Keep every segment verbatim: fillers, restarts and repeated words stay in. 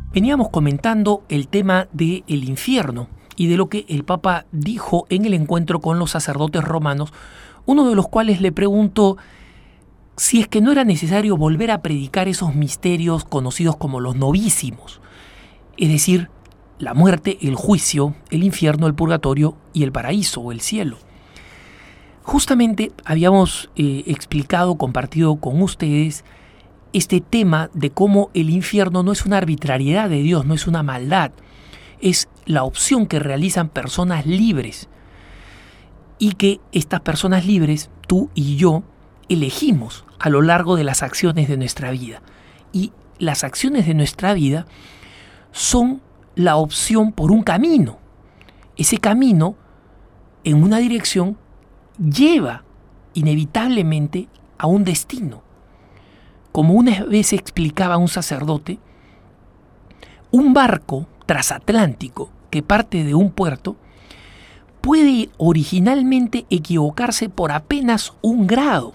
Veníamos comentando el tema del infierno y de lo que el Papa dijo en el encuentro con los sacerdotes romanos, uno de los cuales le preguntó si es que no era necesario volver a predicar esos misterios conocidos como los novísimos, es decir, la muerte, el juicio, el infierno, el purgatorio y el paraíso o el cielo. Justamente habíamos eh, explicado, compartido con ustedes este tema de cómo el infierno no es una arbitrariedad de Dios, no es una maldad, es la opción que realizan personas libres y que estas personas libres, tú y yo, elegimos a lo largo de las acciones de nuestra vida. Y las acciones de nuestra vida son la opción por un camino. Ese camino, en una dirección, lleva inevitablemente a un destino. Como una vez explicaba un sacerdote, un barco transatlántico que parte de un puerto puede originalmente equivocarse por apenas un grado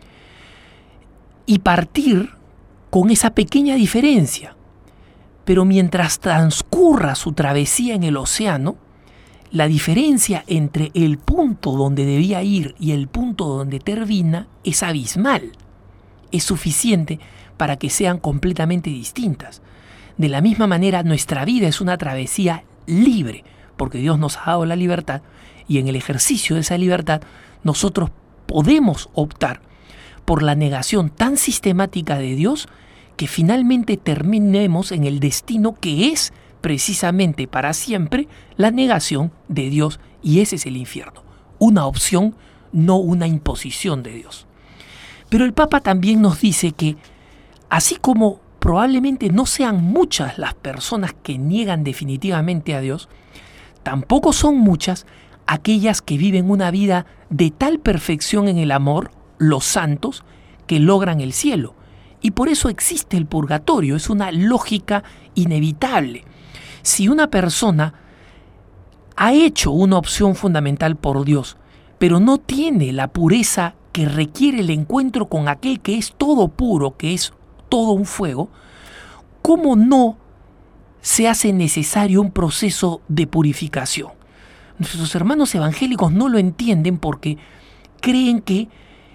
y partir con esa pequeña diferencia. Pero mientras transcurra su travesía en el océano, la diferencia entre el punto donde debía ir y el punto donde termina es abismal. Es suficiente para que sean completamente distintas. De la misma manera, nuestra vida es una travesía libre, porque Dios nos ha dado la libertad y en el ejercicio de esa libertad nosotros podemos optar por la negación tan sistemática de Dios que finalmente terminemos en el destino que es precisamente para siempre la negación de Dios, y ese es el infierno. Una opción, no una imposición de Dios. Pero el Papa también nos dice que, así como probablemente no sean muchas las personas que niegan definitivamente a Dios, tampoco son muchas aquellas que viven una vida de tal perfección en el amor, los santos, que logran el cielo. Y por eso existe el purgatorio, es una lógica inevitable. Si una persona ha hecho una opción fundamental por Dios, pero no tiene la pureza que requiere el encuentro con aquel que es todo puro, que es todo un fuego, ¿cómo no se hace necesario un proceso de purificación? Nuestros hermanos evangélicos no lo entienden porque creen que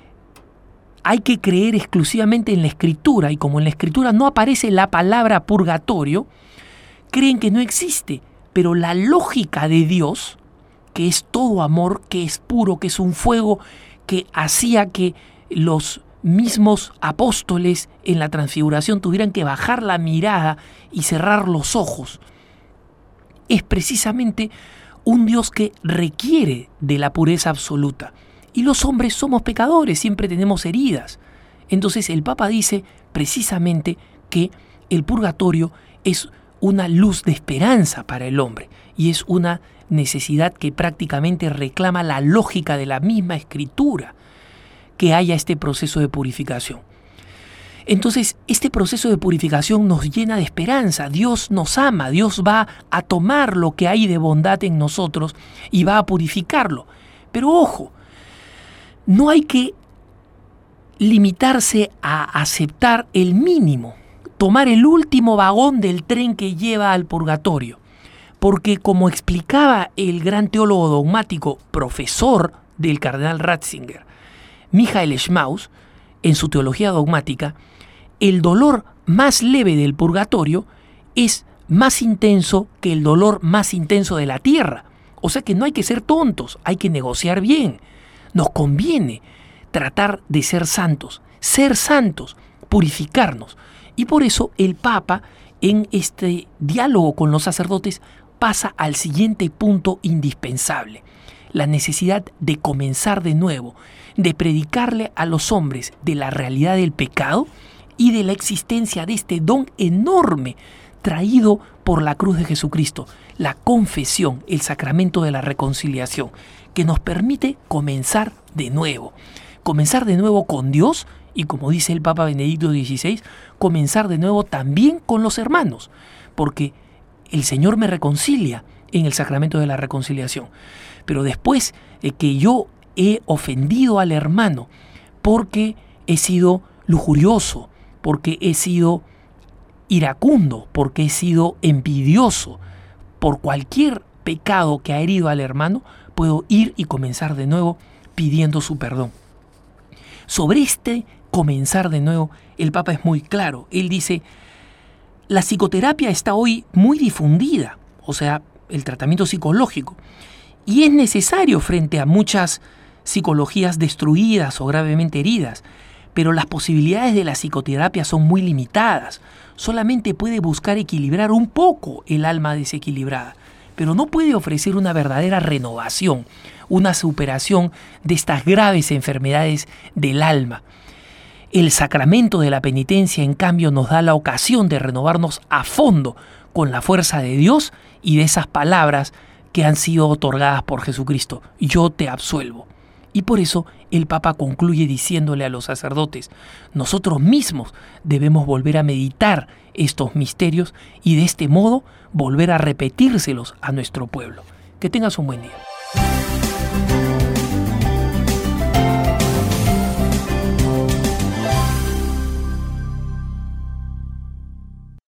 hay que creer exclusivamente en la Escritura, y como en la Escritura no aparece la palabra purgatorio, creen que no existe. Pero la lógica de Dios, que es todo amor, que es puro, que es un fuego que hacía que los mismos apóstoles en la transfiguración tuvieran que bajar la mirada y cerrar los ojos, es precisamente un Dios que requiere de la pureza absoluta. Y los hombres somos pecadores, siempre tenemos heridas. Entonces el Papa dice precisamente que el purgatorio es una luz de esperanza para el hombre y es una necesidad que prácticamente reclama la lógica de la misma Escritura, que haya este proceso de purificación. Entonces, este proceso de purificación nos llena de esperanza. Dios nos ama, Dios va a tomar lo que hay de bondad en nosotros y va a purificarlo. Pero ojo, no hay que limitarse a aceptar el mínimo, tomar el último vagón del tren que lleva al purgatorio. Porque como explicaba el gran teólogo dogmático, profesor del cardenal Ratzinger, Michael Schmaus, en su teología dogmática, el dolor más leve del purgatorio es más intenso que el dolor más intenso de la tierra. O sea que no hay que ser tontos, hay que negociar bien. Nos conviene tratar de ser santos, ser santos, purificarnos. Y por eso el Papa, en este diálogo con los sacerdotes, pasa al siguiente punto indispensable: la necesidad de comenzar de nuevo, de predicarle a los hombres de la realidad del pecado y de la existencia de este don enorme traído por la cruz de Jesucristo, la confesión, el sacramento de la reconciliación, que nos permite comenzar de nuevo, comenzar de nuevo con Dios y, como dice el Papa Benedicto dieciséis, comenzar de nuevo también con los hermanos, porque el Señor me reconcilia en el sacramento de la reconciliación. Pero después de que yo he ofendido al hermano porque he sido lujurioso, porque he sido iracundo, porque he sido envidioso por cualquier pecado que ha herido al hermano, puedo ir y comenzar de nuevo pidiendo su perdón. Sobre este comenzar de nuevo, el Papa es muy claro. Él dice, la psicoterapia está hoy muy difundida, o sea, el tratamiento psicológico, y es necesario frente a muchas psicologías destruidas o gravemente heridas, pero las posibilidades de la psicoterapia son muy limitadas. Solamente puede buscar equilibrar un poco el alma desequilibrada, pero no puede ofrecer una verdadera renovación, una superación de estas graves enfermedades del alma. El sacramento de la penitencia, en cambio, nos da la ocasión de renovarnos a fondo con la fuerza de Dios y de esas palabras que han sido otorgadas por Jesucristo. Yo te absuelvo. Y por eso el Papa concluye diciéndole a los sacerdotes, nosotros mismos debemos volver a meditar estos misterios y de este modo volver a repetírselos a nuestro pueblo. Que tengas un buen día.